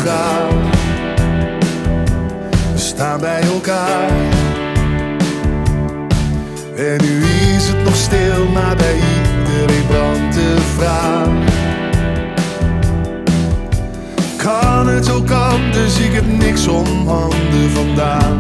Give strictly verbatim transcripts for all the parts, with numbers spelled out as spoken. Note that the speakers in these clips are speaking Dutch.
graag. We staan bij elkaar. En nu is het nog stil, maar bij iedereen brandt de vraag. Kan het ook anders, ik heb niks om handen vandaag.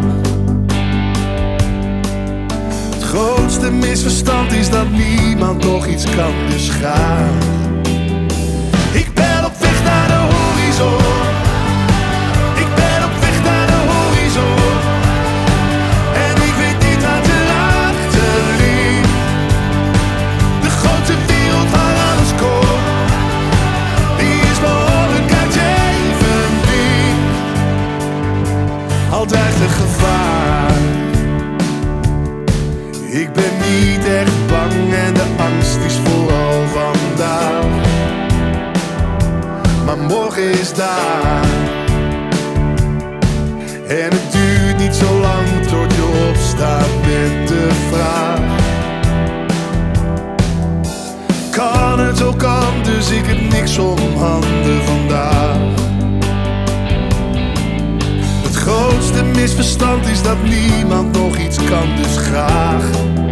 Het grootste misverstand is dat niemand nog iets kan, dus ga. Ik ben op weg naar de horizon. Ik ben op weg naar de horizon. En ik weet niet wat erachter ligt. De grote wereld waar alles komt, die is behoorlijk uit even dicht. Al dreigt het gevaar. Ik ben niet echt bang en de angst is vooral vandaag. Maar morgen is daar. En het duurt niet zo lang tot je opstaat met de vraag. Kan het ook anders, ik heb niks om handen vandaag. Het grootste misverstand is dat niemand nog iets kan, dus graag.